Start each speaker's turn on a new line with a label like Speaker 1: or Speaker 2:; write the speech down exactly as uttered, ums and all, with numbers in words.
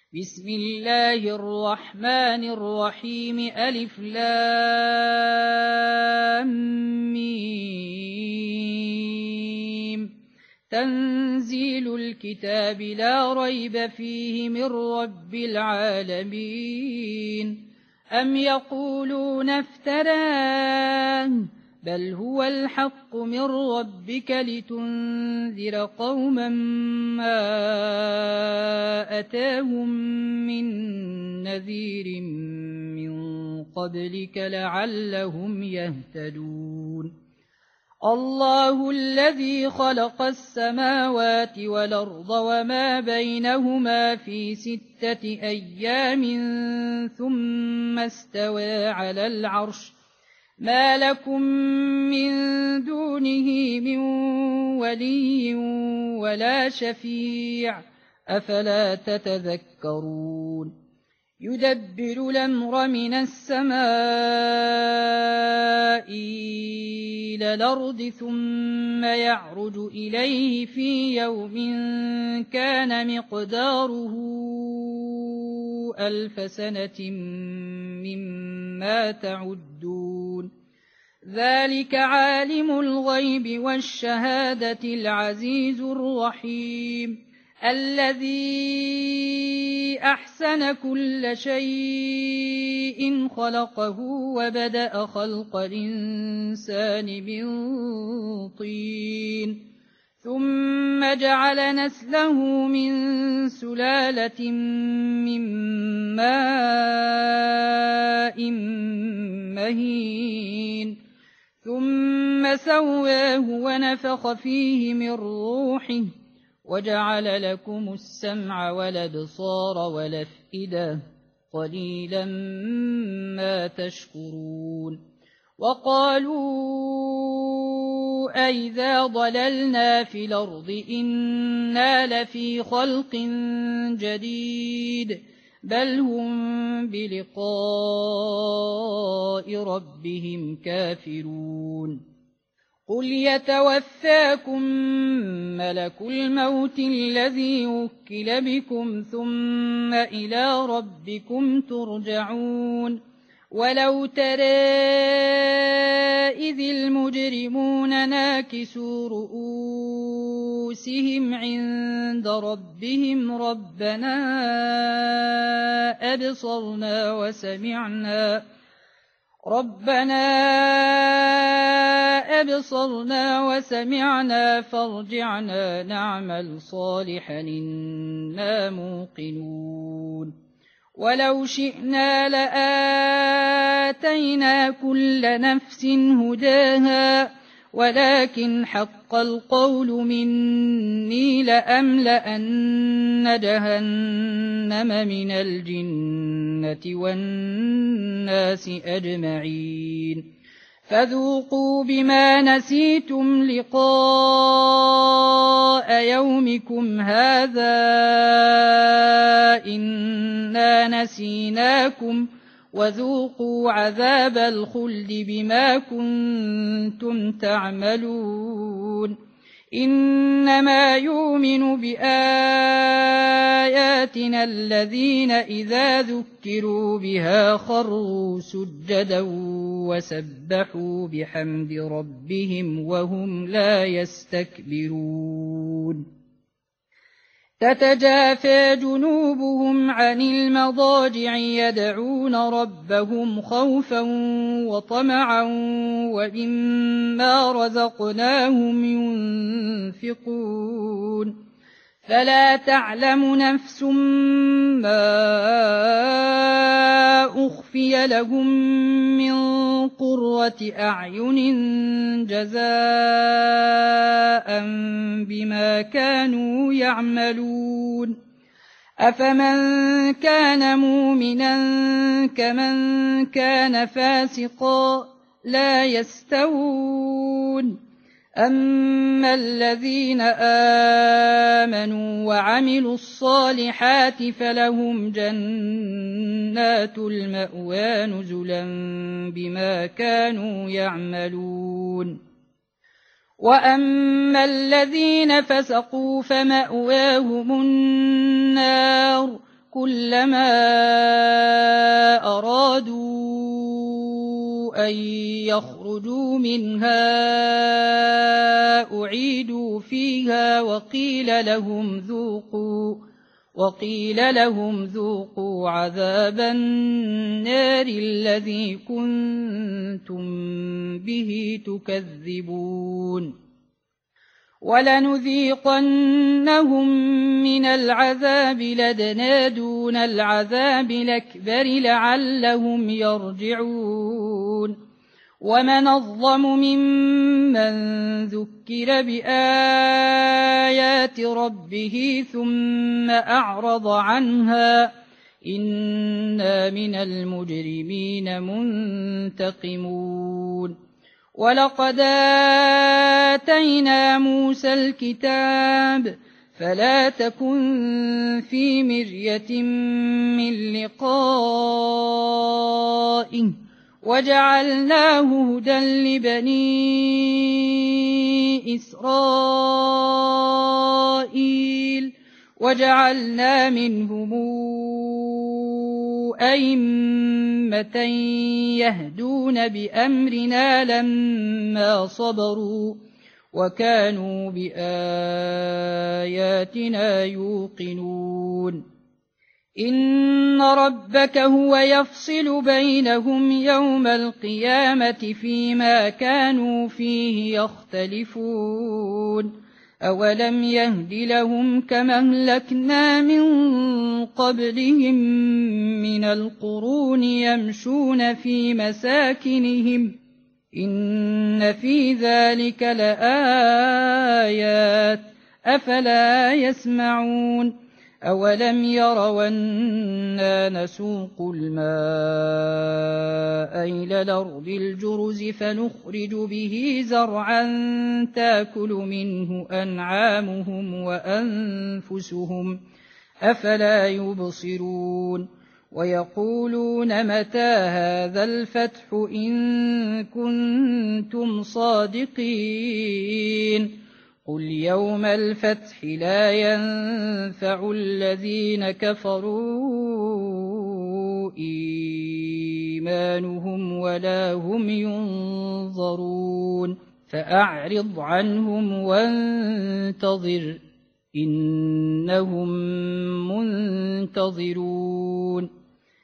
Speaker 1: بسم الله الرحمن الرحيم ألف لام ميم تنزيل الكتاب لا ريب فيه من رب العالمين أم يقولون افتراه بل هو الحق من ربك لتنذر قوما ما أتاهم من نذير من قبلك لعلهم يهتدون الله الذي خلق السماوات والأرض وما بينهما في ستة أيام ثم استوى على العرش ما لكم من دونه من ولي ولا شفيع أفلا تتذكرون يدبر الأمر من السماء إلى الأرض ثم يعرج إليه في يوم كان مقداره ألف سنة مما تعدون ذلك عالم الغيب والشهادة العزيز الرحيم الذي أحسن كل شيء خلقه وبدأ خلق الإنسان من طين ثم جعل نسله من سلالة من ماء مهين ثم سواه ونفخ فيه من روحه وجعل لكم السمع والأبصار والأفئدة قليلا ما تشكرون وقالوا أئذا ضللنا في الأرض إنا لفي خلق جديد بل هم بلقاء ربهم كافرون قل يتوفاكم ملك الموت الذي وكل بكم ثم إلى ربكم ترجعون ولو ترى إذ المجرمون ناكسوا رؤوسهم عند ربهم ربنا أبصرنا وسمعنا ربنا أبصرنا وسمعنا فارجعنا نعمل صالحا إنا موقنون ولو شئنا لآتينا كل نفس هداها ولكن حق القول مني لأملأن جهنم من الجنة والناس أجمعين فذوقوا بما نسيتم لقاء يومكم هذا إنا نسيناكم وذوقوا عذاب الخلد بما كنتم تعملون إنما يؤمن بآياتنا الذين إذا ذكروا بها خروا سجدا وسبحوا بحمد ربهم وهم لا يستكبرون تتجافى جنوبهم عن المضاجع يدعون ربهم خوفا وطمعا ومما رزقناهم ينفقون فلا تعلم نفس ما أخفي لهم من قرة أعين جزاء بما كانوا يعملون أفمن كان مؤمنا كمن كان فاسقا لا يستوون أما الذين آمنوا وعملوا الصالحات فلهم جنات المأوى نزلا بما كانوا يعملون وأما الذين فسقوا فمأواهم النار كلما أرادوا أن يخرجوا منها أعيدوا فيها وقيل لهم ذوقوا وقيل لهم ذوقوا عذاب النار الذي كنتم به تكذبون ولنذيقنهم من العذاب لدنا دون العذاب الأكبر لعلهم يرجعون ومن أظلم ممن ذكر بآيات ربه ثم أعرض عنها إنا من المجرمين منتقمون ولقد آتينا موسى الكتاب فلا تكن في مرية من لقائه وجعلناه هدى لبني إسرائيل وجعلنا منهم أئمة يهدون بأمرنا لما صبروا وكانوا بآياتنا يوقنون إن ربك هو يفصل بينهم يوم القيامة فيما كانوا فيه يختلفون أولم يهد لهم كما أهلكنا من قبلهم من القرون يمشون في مساكنهم إن في ذلك لآيات أفلا يسمعون أولم يروا أنا نسوق الماء إلى الأرض الجرز فنخرج به زرعا تأكل منه أنعامهم وأنفسهم أفلا يبصرون ويقولون متى هذا الفتح إن كنتم صادقين قل يوم الفتح لا ينفع الذين كفروا إيمانهم ولا هم ينظرون فأعرض عنهم وانتظر إنهم منتظرون